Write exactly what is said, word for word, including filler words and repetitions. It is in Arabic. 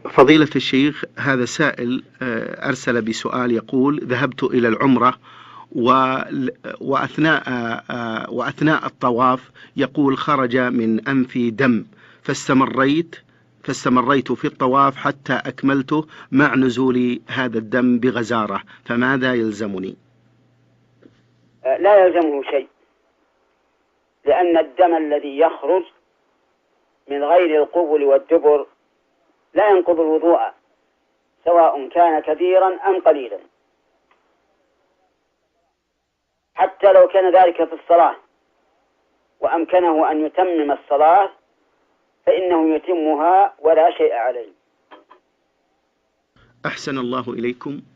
فضيلة الشيخ، هذا سائل أرسل بسؤال يقول: ذهبت إلى العمرة وأثناء وأثناء الطواف يقول خرج من أنفي دم، فاستمريت فاستمريت في الطواف حتى أكملته مع نزول هذا الدم بغزارة، فماذا يلزمني؟ لا يلزمه شيء، لأن الدم الذي يخرج من غير القبل والدبر لا ينقض الوضوء، سواء كان كثيرا أم قليلا، حتى لو كان ذلك في الصلاة وأمكنه أن يتمم الصلاة فإنه يتمها ولا شيء عليه. أحسن الله إليكم.